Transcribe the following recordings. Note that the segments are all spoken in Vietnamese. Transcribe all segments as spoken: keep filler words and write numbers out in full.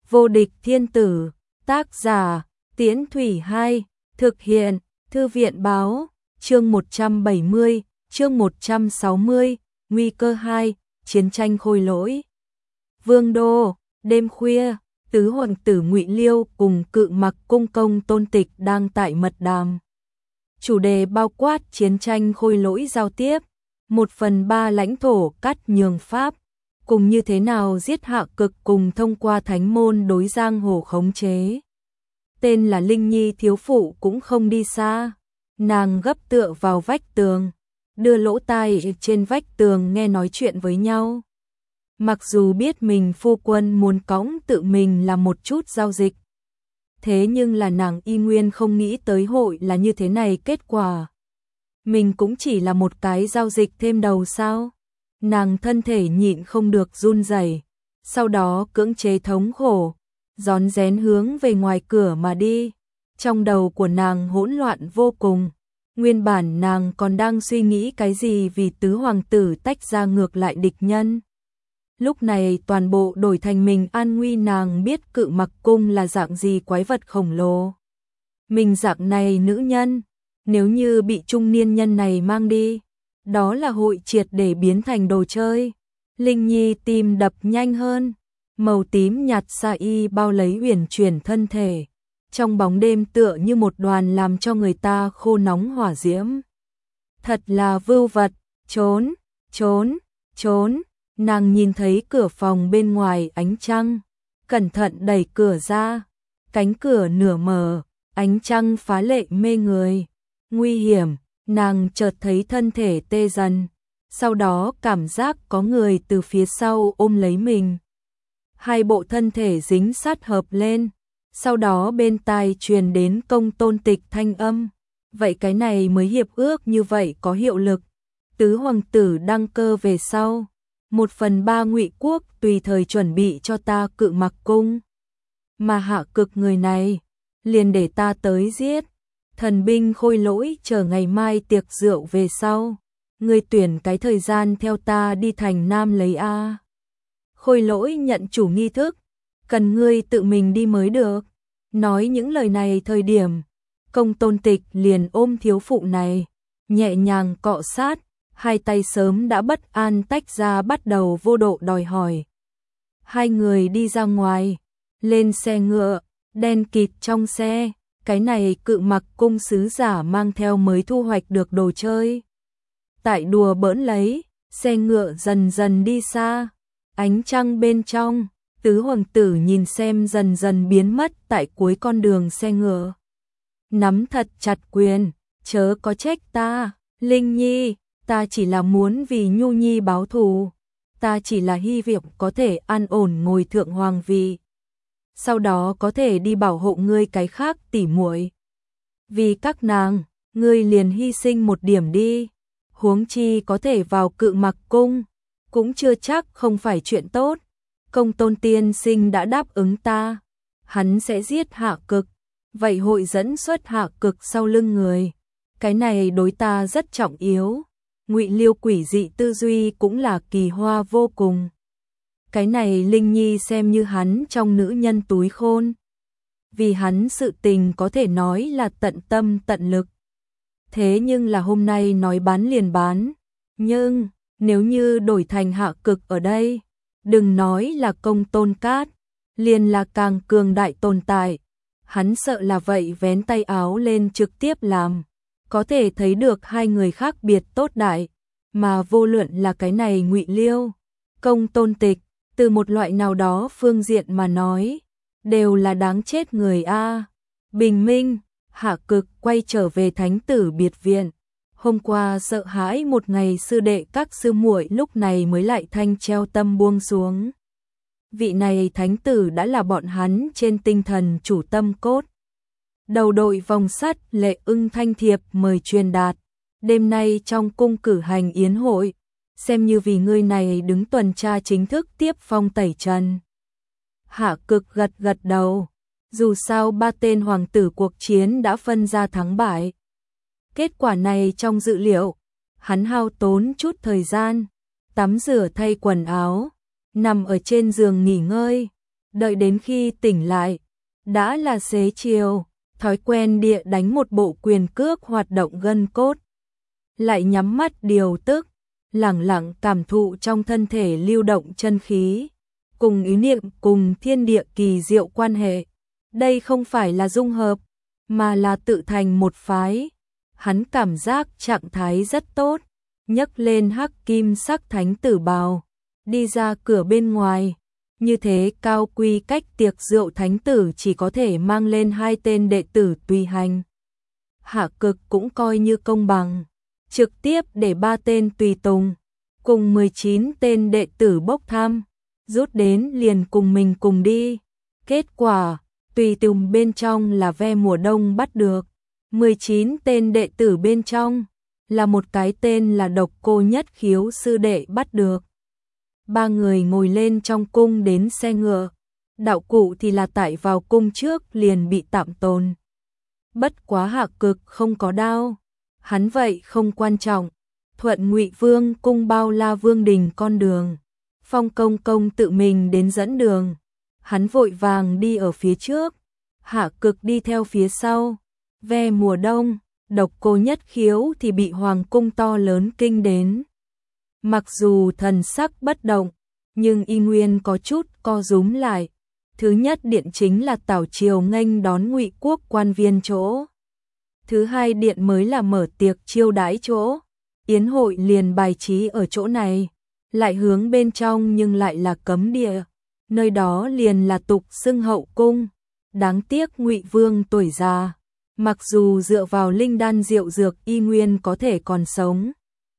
Vô địch thiên tử, tác giả, Tiễn Thủy hai, thực hiện, Thư viện báo, chương một trăm bảy mươi, chương một trăm sáu mươi, nguy cơ hai, chiến tranh khôi lỗi. Vương đô, đêm khuya, tứ hoàng tử Ngụy Liêu cùng Cự Mặc cung công Tôn Tịch đang tại mật đàm. Chủ đề bao quát chiến tranh khôi lỗi giao tiếp, một phần ba lãnh thổ cắt nhường Pháp, cùng như thế nào giết Hạ Cực cùng thông qua thánh môn đối giang hồ khống chế. Tên là Linh Nhi thiếu phụ cũng không đi xa, nàng gấp tựa vào vách tường, đưa lỗ tai trên vách tường nghe nói chuyện với nhau. Mặc dù biết mình phu quân muốn cõng tự mình là một chút giao dịch, thế nhưng là nàng y nguyên không nghĩ tới hội là như thế này kết quả. Mình cũng chỉ là một cái giao dịch thêm đầu sao? Nàng thân thể nhịn không được run rẩy, sau đó cưỡng chế thống khổ, rón rén hướng về ngoài cửa mà đi. Trong đầu của nàng hỗn loạn vô cùng, nguyên bản nàng còn đang suy nghĩ cái gì vì tứ hoàng tử tách ra ngược lại địch nhân. Lúc này toàn bộ đổi thành mình an nguy. Nàng biết Cự Mặc cung là dạng gì quái vật khổng lồ. Mình dạng này nữ nhân, nếu như bị trung niên nhân này mang đi, đó là hội triệt để biến thành đồ chơi. Linh Nhi tim đập nhanh hơn, màu tím nhạt sa y bao lấy uyển chuyển thân thể, trong bóng đêm tựa như một đoàn làm cho người ta khô nóng hỏa diễm. Thật là vưu vật, trốn, trốn, trốn. Nàng nhìn thấy cửa phòng bên ngoài ánh trăng, cẩn thận đẩy cửa ra, cánh cửa nửa mở, ánh trăng phá lệ mê người. Nguy hiểm, nàng chợt thấy thân thể tê dần, sau đó cảm giác có người từ phía sau ôm lấy mình. Hai bộ thân thể dính sát hợp lên, sau đó bên tai truyền đến công Tôn Tịch thanh âm. Vậy cái này mới hiệp ước như vậy có hiệu lực. Tứ hoàng tử đăng cơ về sau, một phần ba Ngụy quốc tùy thời chuẩn bị cho ta Cự Mặc cung. Mà Hạ Cực người này, liền để ta tới giết. Thần binh khôi lỗi chờ ngày mai tiệc rượu về sau, ngươi tuyển cái thời gian theo ta đi thành Nam lấy a. Khôi lỗi nhận chủ nghi thức, cần ngươi tự mình đi mới được. Nói những lời này thời điểm, công Tôn Tịch liền ôm thiếu phụ này, nhẹ nhàng cọ sát, hai tay sớm đã bất an tách ra bắt đầu vô độ đòi hỏi. Hai người đi ra ngoài, lên xe ngựa, đen kịt trong xe. Cái này Cự Mặc cung sứ giả mang theo mới thu hoạch được đồ chơi. Tại đùa bỡn lấy, xe ngựa dần dần đi xa. Ánh trăng bên trong, tứ hoàng tử nhìn xem dần dần biến mất tại cuối con đường xe ngựa. Nắm thật chặt quyền, chớ có trách ta, Linh Nhi, ta chỉ là muốn vì Nhu Nhi báo thù. Ta chỉ là hy vọng có thể an ổn ngồi thượng hoàng vị, sau đó có thể đi bảo hộ ngươi cái khác tỉ muội. Vì các nàng, ngươi liền hy sinh một điểm đi. Huống chi có thể vào Cự Mặc cung, cũng chưa chắc không phải chuyện tốt. Công Tôn tiên sinh đã đáp ứng ta, hắn sẽ giết Hạ Cực, vậy hội dẫn xuất Hạ Cực sau lưng người. Cái này đối ta rất trọng yếu. Ngụy Liêu quỷ dị tư duy cũng là kỳ hoa vô cùng. Cái này Linh Nhi xem như hắn trong nữ nhân túi khôn. Vì hắn sự tình có thể nói là tận tâm tận lực. Thế nhưng là hôm nay nói bán liền bán. Nhưng, nếu như đổi thành Hạ Cực ở đây, đừng nói là công Tôn Cát, liền là càng cường đại tồn tại. Hắn sợ là vậy vén tay áo lên trực tiếp làm. Có thể thấy được hai người khác biệt tốt đại. Mà vô luận là cái này Ngụy Liêu, công Tôn Tịch, từ một loại nào đó phương diện mà nói, đều là đáng chết người a. Bình minh, Hạ Cực quay trở về thánh tử biệt viện. Hôm qua sợ hãi một ngày sư đệ các sư muội lúc này mới lại thanh treo tâm buông xuống. Vị này thánh tử đã là bọn hắn trên tinh thần chủ tâm cốt. Đầu đội vòng sắt Lệ Ưng thanh thiệp mời truyền đạt. Đêm nay trong cung cử hành yến hội, xem như vì ngươi này đứng tuần tra chính thức tiếp phong tẩy trần. Hạ Cực gật gật đầu, dù sao ba tên hoàng tử cuộc chiến đã phân ra thắng bại. Kết quả này trong dự liệu, hắn hao tốn chút thời gian, tắm rửa thay quần áo, nằm ở trên giường nghỉ ngơi, Đợi đến khi tỉnh lại, đã là xế chiều, thói quen địa đánh một bộ quyền cước hoạt động gân cốt. Lại nhắm mắt điều tức, lẳng lặng cảm thụ trong thân thể lưu động chân khí, cùng ý niệm cùng thiên địa kỳ diệu quan hệ. Đây không phải là dung hợp, mà là tự thành một phái. Hắn cảm giác trạng thái rất tốt, nhấc lên hắc kim sắc thánh tử bào, đi ra cửa bên ngoài. Như thế cao quy cách tiệc rượu thánh tử chỉ có thể mang lên hai tên đệ tử tùy hành. Hạ Cực cũng coi như công bằng, trực tiếp để ba tên tùy tùng, cùng mười chín tên đệ tử bốc thăm, rút đến liền cùng mình cùng đi. Kết quả, tùy tùng bên trong là ve mùa đông bắt được, mười chín tên đệ tử bên trong là một cái tên là Độc Cô Nhất Khiếu sư đệ bắt được. Ba người ngồi lên trong cung đến xe ngựa, đạo cụ thì là tại vào cung trước liền bị tạm tồn. Bất quá Hạ Cực không có đao, hắn vậy không quan trọng, thuận Ngụy Vương cung bao la vương đình con đường, Phong công công tự mình đến dẫn đường, hắn vội vàng đi ở phía trước, Hạ Cực đi theo phía sau. Ve mùa đông, Độc Cô Nhất Khiếu thì bị hoàng cung to lớn kinh đến. Mặc dù thần sắc bất động, nhưng y nguyên có chút co rúm lại. Thứ nhất điện chính là tảo triều nghênh đón Ngụy quốc quan viên chỗ. Thứ hai điện mới là mở tiệc chiêu đãi chỗ. Yến hội liền bài trí ở chỗ này, lại hướng bên trong nhưng lại là cấm địa. Nơi đó liền là tục xưng hậu cung. Đáng tiếc Ngụy Vương tuổi già, mặc dù dựa vào linh đan diệu dược y nguyên có thể còn sống.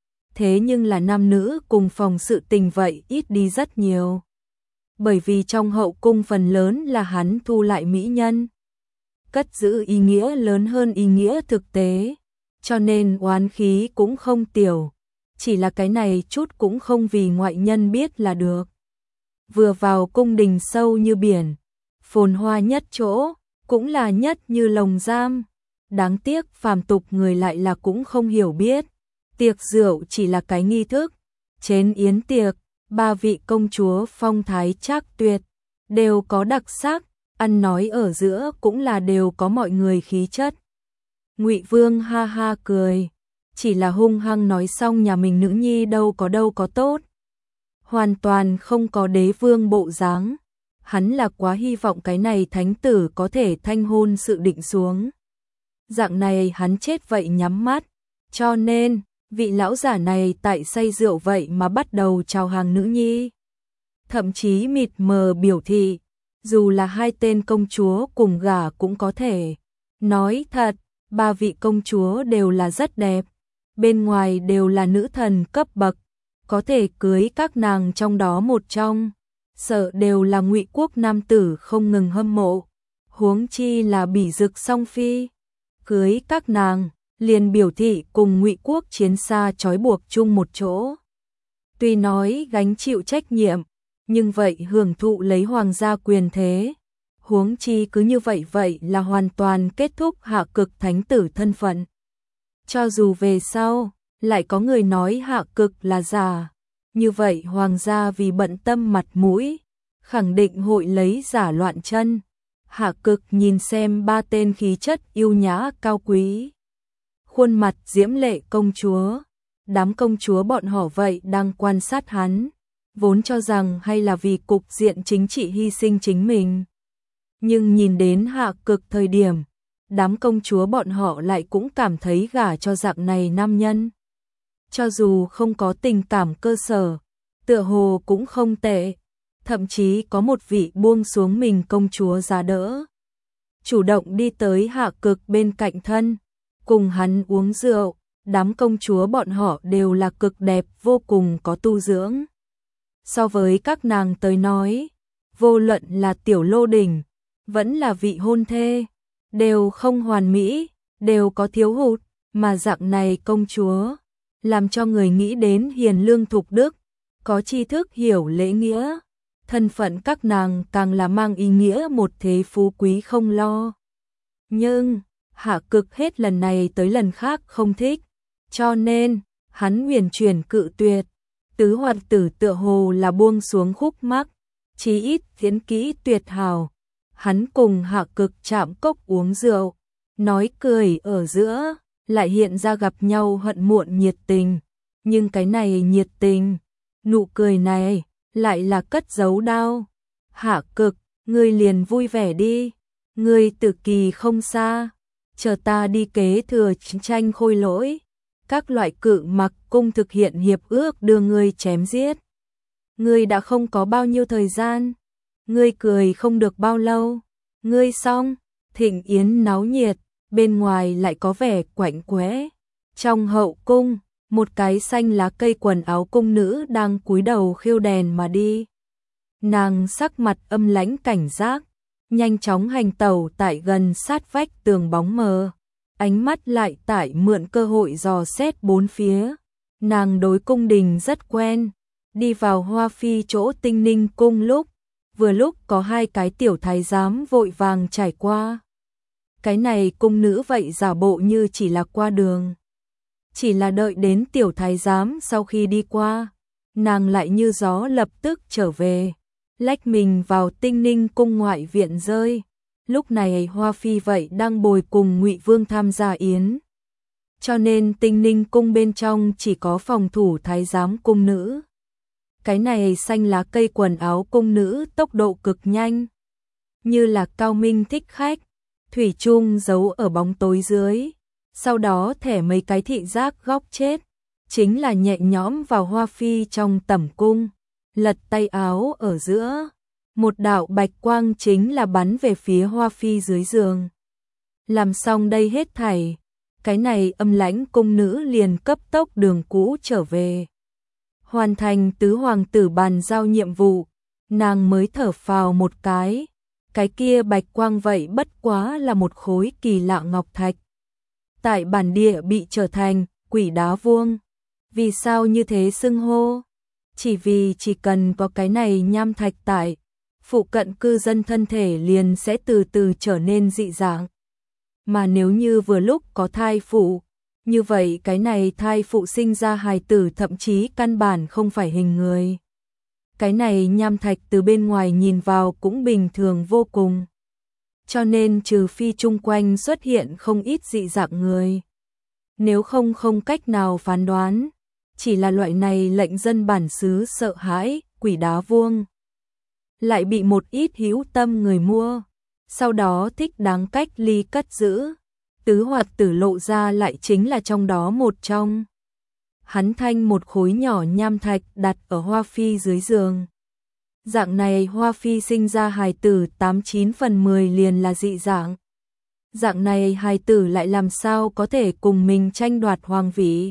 Thế nhưng là nam nữ cùng phòng sự tình vậy ít đi rất nhiều. Bởi vì trong hậu cung phần lớn là hắn thu lại mỹ nhân, cất giữ ý nghĩa lớn hơn ý nghĩa thực tế, cho nên oán khí cũng không tiểu, chỉ là cái này chút cũng không vì ngoại nhân biết là được. Vừa vào cung đình sâu như biển, phồn hoa nhất chỗ, cũng là nhất như lồng giam. Đáng tiếc phàm tục người lại là cũng không hiểu biết. Tiệc rượu chỉ là cái nghi thức. Chén yến tiệc, ba vị công chúa phong thái trác tuyệt, đều có đặc sắc, ăn nói ở giữa cũng là đều có mọi người khí chất. Ngụy Vương ha ha cười, chỉ là hung hăng nói xong nhà mình nữ nhi đâu có đâu có tốt. Hoàn toàn không có đế vương bộ dáng. Hắn là quá hy vọng cái này thánh tử có thể thanh hôn sự định xuống. Dạng này hắn chết vậy nhắm mắt, cho nên vị lão giả này tại say rượu vậy mà bắt đầu chào hàng nữ nhi. Thậm chí mịt mờ biểu thị, dù là hai tên công chúa cùng gả cũng có thể. Nói thật, ba vị công chúa đều là rất đẹp, bên ngoài đều là nữ thần cấp bậc, có thể cưới các nàng trong đó một trong. Sợ đều là Ngụy quốc nam tử không ngừng hâm mộ, huống chi là Bỉ Dực song phi. Cưới các nàng, liền biểu thị cùng Ngụy quốc chiến xa trói buộc chung một chỗ. Tuy nói gánh chịu trách nhiệm, nhưng vậy hưởng thụ lấy hoàng gia quyền thế. Huống chi cứ như vậy vậy là hoàn toàn kết thúc Hạ Cực thánh tử thân phận. Cho dù về sau, lại có người nói Hạ Cực là giả. Như vậy hoàng gia vì bận tâm mặt mũi, khẳng định hội lấy giả loạn chân. Hạ Cực nhìn xem ba tên khí chất yêu nhã cao quý, khuôn mặt diễm lệ công chúa, đám công chúa bọn họ vậy đang quan sát hắn, vốn cho rằng hay là vì cục diện chính trị hy sinh chính mình. Nhưng nhìn đến Hạ Cực thời điểm, đám công chúa bọn họ lại cũng cảm thấy gả cho dạng này nam nhân. Cho dù không có tình cảm cơ sở, tựa hồ cũng không tệ, thậm chí có một vị buông xuống mình công chúa giá đỡ, chủ động đi tới Hạ Cực bên cạnh thân, cùng hắn uống rượu. Đám công chúa bọn họ đều là cực đẹp vô cùng có tu dưỡng. So với các nàng tới nói, vô luận là tiểu lô đỉnh, vẫn là vị hôn thê, đều không hoàn mỹ, đều có thiếu hụt, mà dạng này công chúa làm cho người nghĩ đến hiền lương thục đức, có tri thức hiểu lễ nghĩa. Thân phận các nàng càng là mang ý nghĩa một thế phú quý không lo. Nhưng, Hạ Cực hết lần này tới lần khác không thích, cho nên, hắn huyền chuyển cự tuyệt. Tứ hoạt tử tựa hồ là buông xuống khúc mắc, chí ít diễn kỹ tuyệt hảo. Hắn cùng Hạ Cực chạm cốc uống rượu, nói cười ở giữa, lại hiện ra gặp nhau hận muộn nhiệt tình. Nhưng cái này nhiệt tình, nụ cười này, lại là cất giấu đau. Hạ Cực, ngươi liền vui vẻ đi, ngươi tử kỳ không xa, chờ ta đi kế thừa chiến tranh khôi lỗi, các loại cự mặc cung thực hiện hiệp ước đưa ngươi chém giết. Ngươi đã không có bao nhiêu thời gian, ngươi cười không được bao lâu, ngươi xong, thịnh yến náo nhiệt, bên ngoài lại có vẻ quạnh quẽ. Trong hậu cung, một cái xanh lá cây quần áo cung nữ đang cúi đầu khiêu đèn mà đi. Nàng sắc mặt âm lãnh cảnh giác, nhanh chóng hành tẩu tại gần sát vách tường bóng mờ, ánh mắt lại tại mượn cơ hội dò xét bốn phía. Nàng đối cung đình rất quen, đi vào Hoa Phi chỗ Tinh Ninh cung lúc, vừa lúc có hai cái tiểu thái giám vội vàng trải qua. Cái này cung nữ vậy giả bộ như chỉ là qua đường. Chỉ là đợi đến tiểu thái giám sau khi đi qua, nàng lại như gió lập tức trở về, lách mình vào Tinh Ninh cung ngoại viện rơi. Lúc này Hoa Phi vậy đang bồi cùng Ngụy Vương tham gia yến. Cho nên Tinh Ninh cung bên trong chỉ có phòng thủ thái giám cung nữ. Cái này xanh lá cây quần áo cung nữ tốc độ cực nhanh, như là cao minh thích khách, thủy chung giấu ở bóng tối dưới, sau đó thẻ mấy cái thị giác góc chết, chính là nhẹ nhõm vào Hoa Phi trong tẩm cung, lật tay áo ở giữa, một đạo bạch quang chính là bắn về phía Hoa Phi dưới giường. Làm xong đây hết thảy, cái này âm lãnh cung nữ liền cấp tốc đường cũ trở về. Hoàn thành tứ hoàng tử bàn giao nhiệm vụ, nàng mới thở phào một cái, cái kia bạch quang vậy bất quá là một khối kỳ lạ ngọc thạch. Tại bản địa bị trở thành quỷ đá vuông. Vì sao như thế xưng hô? Chỉ vì chỉ cần có cái này nham thạch tại, phụ cận cư dân thân thể liền sẽ từ từ trở nên dị dạng. Mà nếu như vừa lúc có thai phụ, như vậy cái này thai phụ sinh ra hài tử thậm chí căn bản không phải hình người. Cái này nham thạch từ bên ngoài nhìn vào cũng bình thường vô cùng. Cho nên trừ phi chung quanh xuất hiện không ít dị dạng người. Nếu không không cách nào phán đoán, chỉ là loại này lệnh dân bản xứ sợ hãi, quỷ đá vuông. Lại bị một ít hữu tâm người mua, sau đó thích đáng cách ly cất giữ. Tứ hoạt tử lộ ra lại chính là trong đó một trong. Hắn thanh một khối nhỏ nham thạch đặt ở Hoa Phi dưới giường. Dạng này Hoa Phi sinh ra hài tử tám chín phần mười liền là dị dạng. Dạng này hài tử lại làm sao có thể cùng mình tranh đoạt hoàng vị.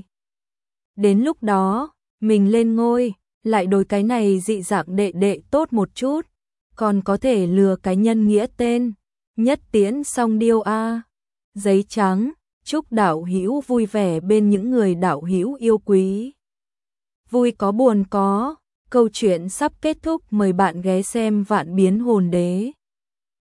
Đến lúc đó, mình lên ngôi, lại đối cái này dị dạng đệ đệ tốt một chút, còn có thể lừa cái nhân nghĩa tên, nhất tiễn song điêu a. Giấy trắng, chúc đạo hữu vui vẻ bên những người đạo hữu yêu quý. Vui có buồn có, câu chuyện sắp kết thúc, mời bạn ghé xem Vạn Biến Hồn Đế.